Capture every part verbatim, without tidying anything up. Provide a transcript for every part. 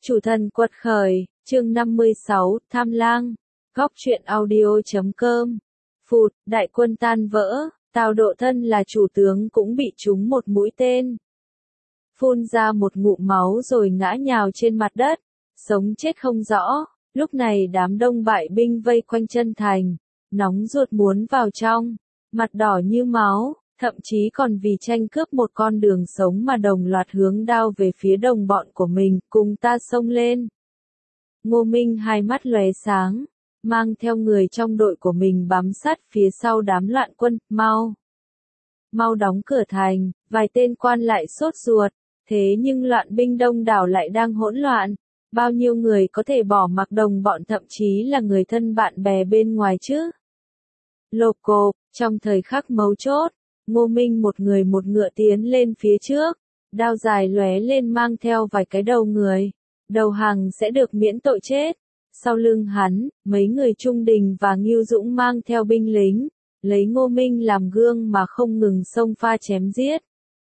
Chủ thần quật khởi, chương năm mươi sáu, Tham Lang, góc truyện audio.com. Phụt, đại quân tan vỡ, Tào Độ thân là chủ tướng cũng bị trúng một mũi tên. Phun ra một ngụm máu rồi ngã nhào trên mặt đất, sống chết không rõ. Lúc này đám đông bại binh vây quanh chân thành, nóng ruột muốn vào trong, mặt đỏ như máu, thậm chí còn vì tranh cướp một con đường sống mà đồng loạt hướng đao về phía đồng bọn của mình, cùng ta xông lên. Ngô Minh hai mắt lóe sáng, mang theo người trong đội của mình bám sát phía sau đám loạn quân, mau. Mau đóng cửa thành, vài tên quan lại sốt ruột, thế nhưng loạn binh đông đảo lại đang hỗn loạn. Bao nhiêu người có thể bỏ mặc đồng bọn thậm chí là người thân bạn bè bên ngoài chứ? Lộp cộp, trong thời khắc mấu chốt, Ngô Minh một người một ngựa tiến lên phía trước, đao dài lóe lên mang theo vài cái đầu người, đầu hàng sẽ được miễn tội chết. Sau lưng hắn, mấy người Trung Đình và Ngưu Dũng mang theo binh lính, lấy Ngô Minh làm gương mà không ngừng xông pha chém giết.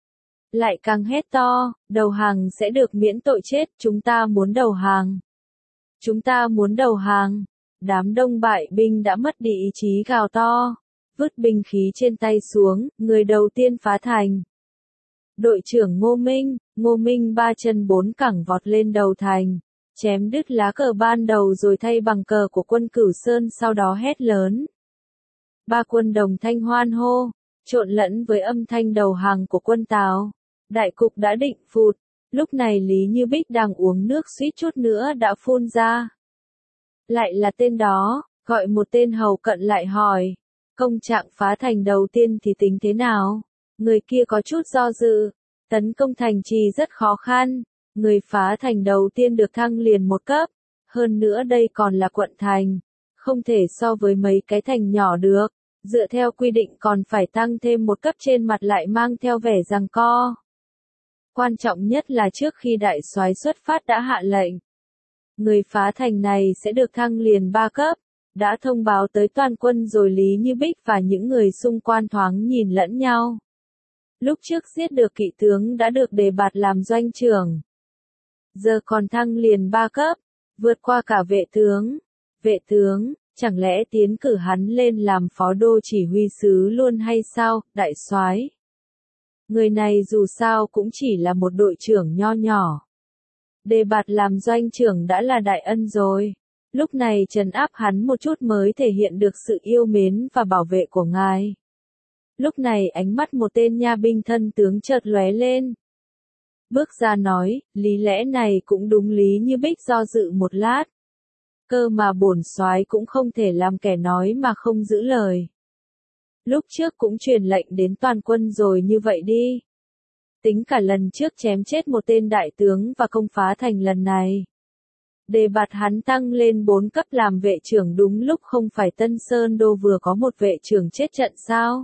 Lại càng hét to, đầu hàng sẽ được miễn tội chết, chúng ta muốn đầu hàng. Chúng ta muốn đầu hàng. Đám đông bại binh đã mất đi ý chí gào to, vứt binh khí trên tay xuống, người đầu tiên phá thành. Đội trưởng Ngô Minh, Ngô Minh ba chân bốn cẳng vọt lên đầu thành, chém đứt lá cờ ban đầu rồi thay bằng cờ của quân Cửu Sơn, sau đó hét lớn. Ba quân đồng thanh hoan hô, trộn lẫn với âm thanh đầu hàng của quân Tào. Đại cục đã định phụt, lúc này Lý Như Bích đang uống nước suýt chút nữa đã phun ra. Lại là tên đó, gọi một tên hầu cận lại hỏi, công trạng phá thành đầu tiên thì tính thế nào? Người kia có chút do dự, tấn công thành trì rất khó khăn, người phá thành đầu tiên được thăng liền một cấp, hơn nữa đây còn là quận thành, không thể so với mấy cái thành nhỏ được, dựa theo quy định còn phải tăng thêm một cấp trên mặt lại mang theo vẻ giằng co. Quan trọng nhất là trước khi đại soái xuất phát đã hạ lệnh. Người phá thành này sẽ được thăng liền ba cấp, đã thông báo tới toàn quân rồi. Lý Như Bích và những người xung quanh thoáng nhìn lẫn nhau. Lúc trước giết được kỵ tướng đã được đề bạt làm doanh trưởng. Giờ còn thăng liền ba cấp, vượt qua cả vệ tướng. Vệ tướng, chẳng lẽ tiến cử hắn lên làm phó đô chỉ huy sứ luôn hay sao, đại soái? Người này dù sao cũng chỉ là một đội trưởng nho nhỏ. Đề bạt làm doanh trưởng đã là đại ân rồi. Lúc này trấn áp hắn một chút mới thể hiện được sự yêu mến và bảo vệ của ngài. Lúc này ánh mắt một tên nha binh thân tướng chợt lóe lên. Bước ra nói, lý lẽ này cũng đúng. Lý Như Bích do dự một lát. Cơ mà bổn soái cũng không thể làm kẻ nói mà không giữ lời. Lúc trước cũng truyền lệnh đến toàn quân rồi, như vậy đi. Tính cả lần trước chém chết một tên đại tướng và công phá thành lần này. Đề bạt hắn tăng lên bốn cấp làm vệ trưởng, đúng lúc không phải Tân Sơn Đô vừa có một vệ trưởng chết trận sao?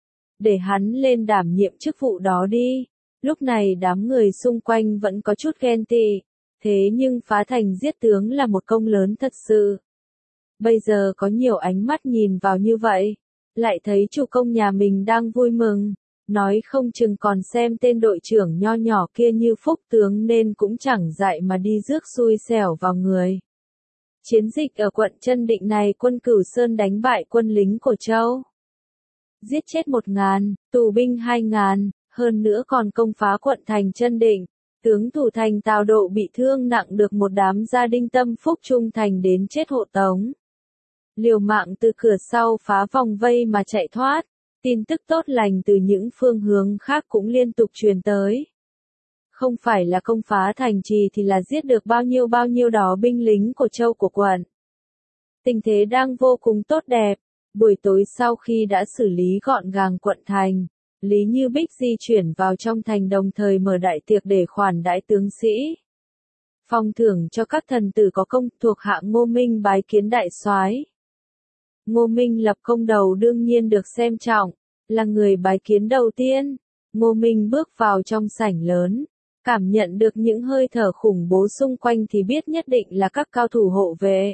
Để hắn lên đảm nhiệm chức vụ đó đi. Lúc này đám người xung quanh vẫn có chút ghen tị. Thế nhưng phá thành giết tướng là một công lớn thật sự. Bây giờ có nhiều ánh mắt nhìn vào như vậy. Lại thấy chủ công nhà mình đang vui mừng, nói không chừng còn xem tên đội trưởng nho nhỏ kia như phúc tướng nên cũng chẳng dại mà đi rước xui xẻo vào người. Chiến dịch ở quận Chân Định này, quân Cửu Sơn đánh bại quân lính của Châu. Giết chết một ngàn, tù binh hai ngàn, hơn nữa còn công phá quận thành Chân Định. Tướng thủ thành Tào Độ bị thương nặng được một đám gia đình tâm phúc trung thành đến chết hộ tống. Liều mạng từ cửa sau phá vòng vây mà chạy thoát. Tin tức tốt lành từ những phương hướng khác cũng liên tục truyền tới. Không phải là công phá thành trì thì là giết được bao nhiêu bao nhiêu đó binh lính của Châu của quận. Tình thế đang vô cùng tốt đẹp. Buổi tối sau khi đã xử lý gọn gàng quận thành, Lý Như Bích di chuyển vào trong thành đồng thời mở đại tiệc để khoản đãi tướng sĩ. Phong thưởng cho các thần tử có công thuộc hạ Ngô Minh bái kiến đại soái. Ngô Minh lập công đầu đương nhiên được xem trọng, là người bái kiến đầu tiên. Ngô Minh bước vào trong sảnh lớn, cảm nhận được những hơi thở khủng bố xung quanh thì biết nhất định là các cao thủ hộ vệ.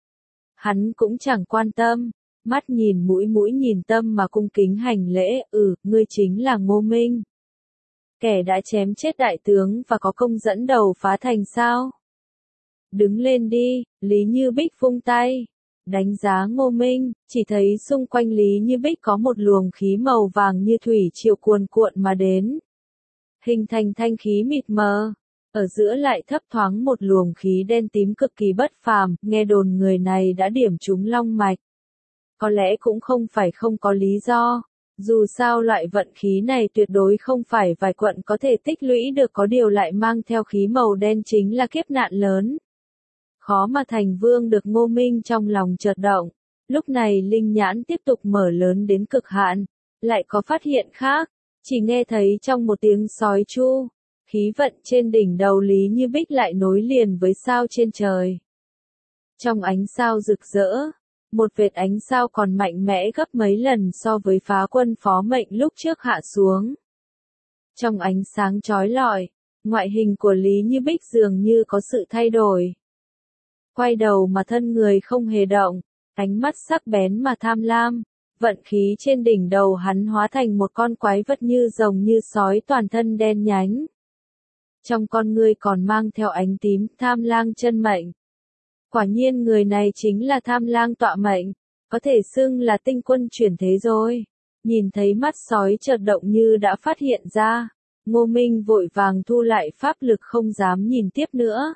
Hắn cũng chẳng quan tâm, mắt nhìn mũi mũi nhìn tâm mà cung kính hành lễ, ừ, ngươi chính là Ngô Minh. Kẻ đã chém chết đại tướng và có công dẫn đầu phá thành sao? Đứng lên đi, Lý Như Bích vung tay. Đánh giá Ngô Minh, chỉ thấy xung quanh Lý Như Bích có một luồng khí màu vàng như thủy triều cuồn cuộn mà đến. Hình thành thanh khí mịt mờ. Ở giữa lại thấp thoáng một luồng khí đen tím cực kỳ bất phàm, nghe đồn người này đã điểm trúng long mạch. Có lẽ cũng không phải không có lý do. Dù sao loại vận khí này tuyệt đối không phải vài quận có thể tích lũy được, có điều lại mang theo khí màu đen chính là kiếp nạn lớn. Khó mà thành vương được. Ngô Minh trong lòng chợt động. Lúc này linh nhãn tiếp tục mở lớn đến cực hạn. Lại có phát hiện khác. Chỉ nghe thấy trong một tiếng sói chu. Khí vận trên đỉnh đầu Lý Như Bích lại nối liền với sao trên trời. Trong ánh sao rực rỡ. Một vệt ánh sao còn mạnh mẽ gấp mấy lần so với phá quân phó mệnh lúc trước hạ xuống. Trong ánh sáng chói lọi, ngoại hình của Lý Như Bích dường như có sự thay đổi. Quay đầu mà thân người không hề động, ánh mắt sắc bén mà tham lam, vận khí trên đỉnh đầu hắn hóa thành một con quái vật như rồng như sói, toàn thân đen nhánh. Trong con ngươi còn mang theo ánh tím, Tham Lang chân mệnh. Quả nhiên người này chính là Tham Lang tọa mệnh, có thể xưng là tinh quân chuyển thế rồi. Nhìn thấy mắt sói chợt động như đã phát hiện ra, Ngô Minh vội vàng thu lại pháp lực không dám nhìn tiếp nữa.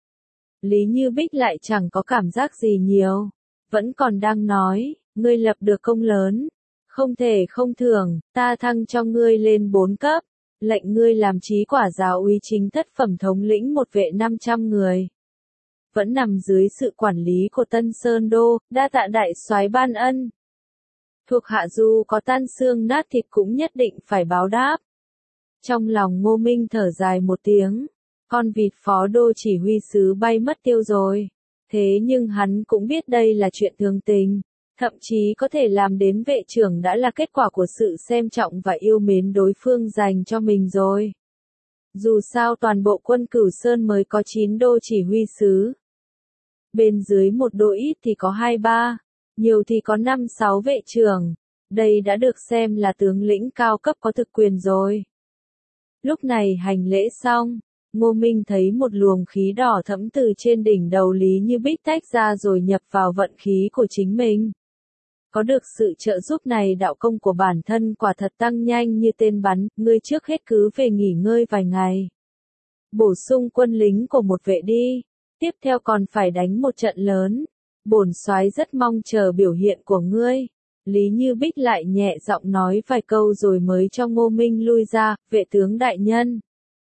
Lý Như Bích lại chẳng có cảm giác gì nhiều, vẫn còn đang nói, ngươi lập được công lớn, không thể không thưởng, ta thăng cho ngươi lên bốn cấp, lệnh ngươi làm chí quả giáo úy chính thất phẩm thống lĩnh một vệ năm trăm người. Vẫn nằm dưới sự quản lý của Tân Sơn Đô, đa tạ đại soái ban ân. Thuộc hạ dù có tan xương nát thịt cũng nhất định phải báo đáp. Trong lòng Ngô Minh thở dài một tiếng, con vịt phó đô chỉ huy sứ bay mất tiêu rồi. Thế nhưng hắn cũng biết đây là chuyện thường tình, thậm chí có thể làm đến vệ trưởng đã là kết quả của sự xem trọng và yêu mến đối phương dành cho mình rồi. Dù sao toàn bộ quân Cửu Sơn mới có chín đô chỉ huy sứ. Bên dưới một đô ít thì có hai ba, nhiều thì có năm sáu vệ trưởng. Đây đã được xem là tướng lĩnh cao cấp có thực quyền rồi. Lúc này hành lễ xong, Ngô Minh thấy một luồng khí đỏ thẫm từ trên đỉnh đầu Lý Như Bích tách ra rồi nhập vào vận khí của chính mình. Có được sự trợ giúp này, đạo công của bản thân quả thật tăng nhanh như tên bắn, ngươi trước hết cứ về nghỉ ngơi vài ngày. Bổ sung quân lính của một vệ đi, tiếp theo còn phải đánh một trận lớn. Bổn soái rất mong chờ biểu hiện của ngươi. Lý Như Bích lại nhẹ giọng nói vài câu rồi mới cho Ngô Minh lui ra, vệ tướng đại nhân.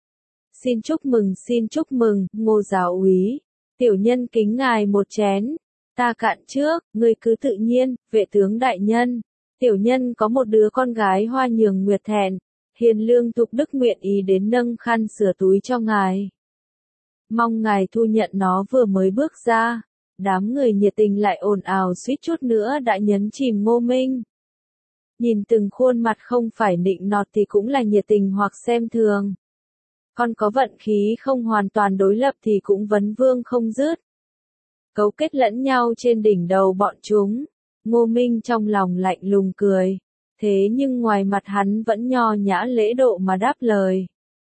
Xin chúc mừng, xin chúc mừng, Ngô giáo úy. Tiểu nhân kính ngài một chén. Ta cạn trước, ngươi cứ tự nhiên, vệ tướng đại nhân. Tiểu nhân có một đứa con gái hoa nhường nguyệt thẹn. Hiền lương thục đức nguyện ý đến nâng khăn sửa túi cho ngài. Mong ngài thu nhận nó. Vừa mới bước ra, đám người nhiệt tình lại ồn ào suýt chút nữa đã nhấn chìm Ngô Minh. Nhìn từng khuôn mặt không phải nịnh nọt thì cũng là nhiệt tình hoặc xem thường. Còn có vận khí không hoàn toàn đối lập thì cũng vấn vương không dứt. Cấu kết lẫn nhau trên đỉnh đầu bọn chúng. Ngô Minh trong lòng lạnh lùng cười. Thế nhưng ngoài mặt hắn vẫn nho nhã lễ độ mà đáp lời.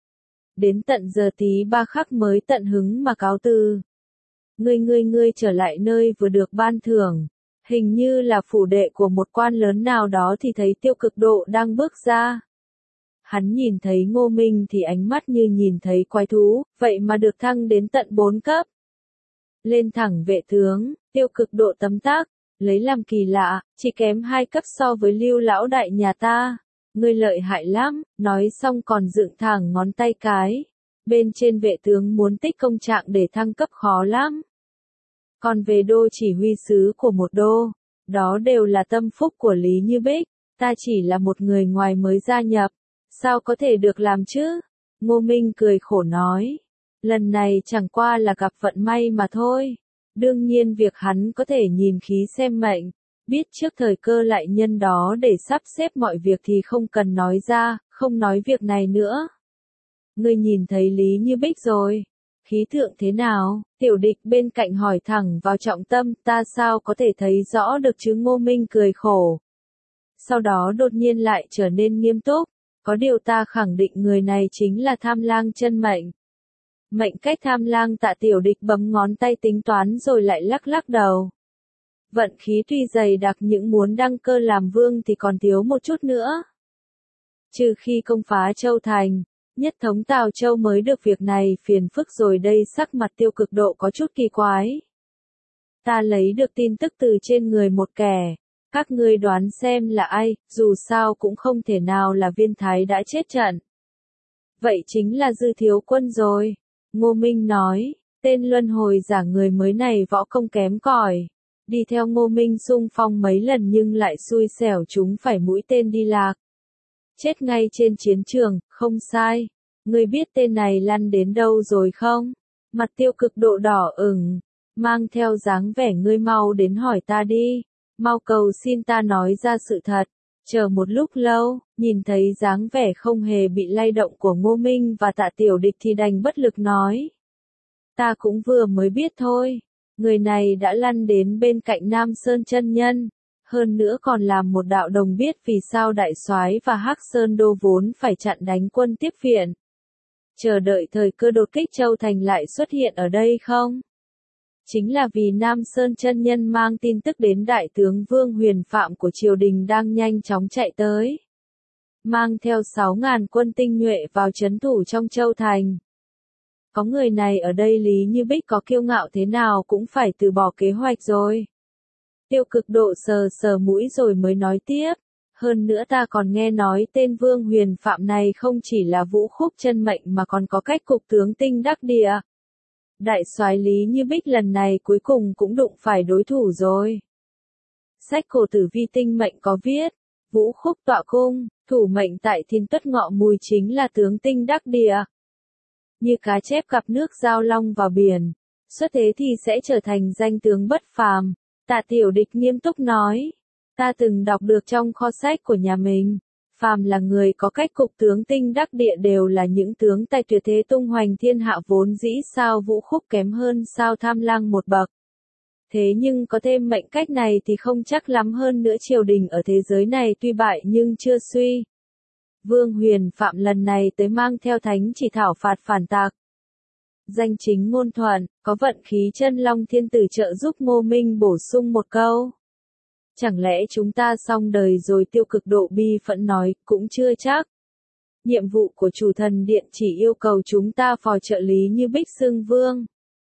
Đến tận giờ tí ba khắc mới tận hứng mà cáo từ. Ngươi ngươi ngươi trở lại nơi vừa được ban thưởng. Hình như là phủ đệ của một quan lớn nào đó thì thấy Tiêu Cực Độ đang bước ra. Hắn nhìn thấy Ngô Minh thì ánh mắt như nhìn thấy quái thú, vậy mà được thăng đến tận bốn cấp. Lên thẳng vệ tướng, Tiêu Cực Độ tấm tắc, lấy làm kỳ lạ, chỉ kém hai cấp so với Lưu lão đại nhà ta. Ngươi lợi hại lắm, nói xong còn dựng thẳng ngón tay cái. Bên trên vệ tướng muốn tích công trạng để thăng cấp khó lắm. Còn về đô chỉ huy sứ của một đô, đó đều là tâm phúc của Lý Như Bích, ta chỉ là một người ngoài mới gia nhập, sao có thể được làm chứ? Ngô Minh cười khổ nói, lần này chẳng qua là gặp vận may mà thôi. Đương nhiên việc hắn có thể nhìn khí xem mệnh, biết trước thời cơ lại nhân đó để sắp xếp mọi việc thì không cần nói ra, không nói việc này nữa. Ngươi nhìn thấy Lý Như Bích rồi. Khí tượng thế nào? Tiểu địch bên cạnh hỏi thẳng vào trọng tâm, ta sao có thể thấy rõ được chứ? Ngô Minh cười khổ. Sau đó đột nhiên lại trở nên nghiêm túc. Có điều ta khẳng định người này chính là Tham Lang chân mệnh. Mệnh cách tham lang Tạ Tiểu Địch bấm ngón tay tính toán rồi lại lắc lắc đầu. Vận khí tuy dày đặc những muốn đăng cơ làm vương thì còn thiếu một chút nữa. Trừ khi công phá Châu Thành, nhất thống Tào Châu mới được việc này phiền phức rồi đây. Sắc mặt Tiêu Cực Độ có chút kỳ quái. Ta lấy được tin tức từ trên người một kẻ. Các ngươi đoán xem là ai, dù sao cũng không thể nào là Viên Thái đã chết trận. Vậy chính là Dư thiếu quân rồi. Ngô Minh nói, tên luân hồi giả người mới này võ công kém cỏi. Đi theo Ngô Minh xung phong mấy lần nhưng lại xui xẻo chúng phải mũi tên đi lạc. Chết ngay trên chiến trường, không sai. Ngươi biết tên này lăn đến đâu rồi không? Mặt Tiêu Cực Độ đỏ ửng, mang theo dáng vẻ ngươi mau đến hỏi ta đi. Mau cầu xin ta nói ra sự thật. Chờ một lúc lâu, nhìn thấy dáng vẻ không hề bị lay động của Ngô Minh và Tạ Tiểu Địch thì đành bất lực nói. Ta cũng vừa mới biết thôi. Người này đã lăn đến bên cạnh Nam Sơn chân nhân. Hơn nữa còn làm một đạo đồng biết vì sao Đại Soái và Hắc Sơn Đô vốn phải chặn đánh quân tiếp viện. Chờ đợi thời cơ đột kích Châu Thành lại xuất hiện ở đây không? Chính là vì Nam Sơn chân nhân mang tin tức đến Đại tướng Vương Huyền Phạm của triều đình đang nhanh chóng chạy tới. Mang theo sáu ngàn quân tinh nhuệ vào trấn thủ trong Châu Thành. Có người này ở đây Lý Như Bích có kiêu ngạo thế nào cũng phải từ bỏ kế hoạch rồi. Tiêu Cực Độ sờ sờ mũi rồi mới nói tiếp. Hơn nữa ta còn nghe nói tên Vương Huyền Phạm này không chỉ là vũ khúc chân mệnh mà còn có cách cục tướng tinh đắc địa. Đại soái Lý Như Bích lần này cuối cùng cũng đụng phải đối thủ rồi. Sách cổ Tử Vi tinh mệnh có viết, vũ khúc tọa cung, thủ mệnh tại Thiên Tuất Ngọ Mùi chính là tướng tinh đắc địa. Như cá chép gặp nước giao long vào biển, xuất thế thì sẽ trở thành danh tướng bất phàm. Tạ Tiểu Địch nghiêm túc nói, ta từng đọc được trong kho sách của nhà mình, phàm là người có cách cục tướng tinh đắc địa đều là những tướng tài tuyệt thế tung hoành thiên hạ, vốn dĩ sao vũ khúc kém hơn sao tham lang một bậc. Thế nhưng có thêm mệnh cách này thì không chắc lắm, hơn nữa triều đình ở thế giới này tuy bại nhưng chưa suy. Vương Huyền Phạm lần này tới mang theo thánh chỉ thảo phạt phản tặc. Danh chính ngôn thuận, có vận khí chân long thiên tử trợ giúp. Ngô Minh bổ sung một câu. Chẳng lẽ chúng ta xong đời rồi? Tiêu Cực Độ bi phẫn nói, cũng chưa chắc. Nhiệm vụ của chủ thần điện chỉ yêu cầu chúng ta phò trợ Lý Như Bích xưng vương.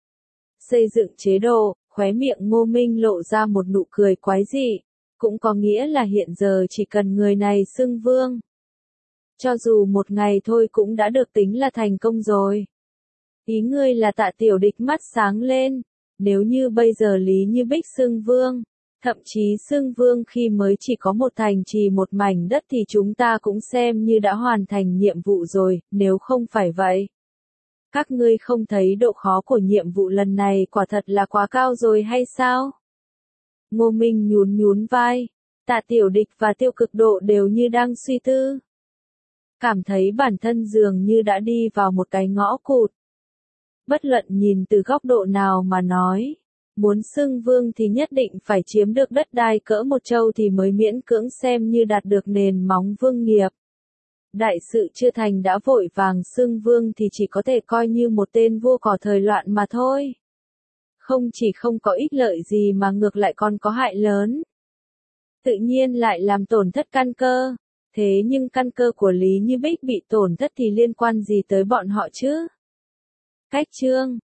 Xây dựng chế độ, khóe miệng Ngô Minh lộ ra một nụ cười quái dị. Cũng có nghĩa là hiện giờ chỉ cần người này xưng vương. Cho dù một ngày thôi cũng đã được tính là thành công rồi. Ý ngươi là Tạ Tiểu Địch mắt sáng lên. Nếu như bây giờ Lý Như Bích xưng vương, thậm chí xưng vương khi mới chỉ có một thành trì một mảnh đất thì chúng ta cũng xem như đã hoàn thành nhiệm vụ rồi, nếu không phải vậy. Các ngươi không thấy độ khó của nhiệm vụ lần này quả thật là quá cao rồi hay sao? Ngô Minh nhún nhún vai, Tạ Tiểu Địch và Tiêu Cực Độ đều như đang suy tư. Cảm thấy bản thân dường như đã đi vào một cái ngõ cụt. Bất luận nhìn từ góc độ nào mà nói, muốn xưng vương thì nhất định phải chiếm được đất đai cỡ một châu thì mới miễn cưỡng xem như đạt được nền móng vương nghiệp. Đại sự chưa thành đã vội vàng xưng vương thì chỉ có thể coi như một tên vua cỏ thời loạn mà thôi. Không chỉ không có ích lợi gì mà ngược lại còn có hại lớn. Tự nhiên lại làm tổn thất căn cơ. Thế nhưng căn cơ của Lý Như Bích bị tổn thất thì liên quan gì tới bọn họ chứ? Cách chương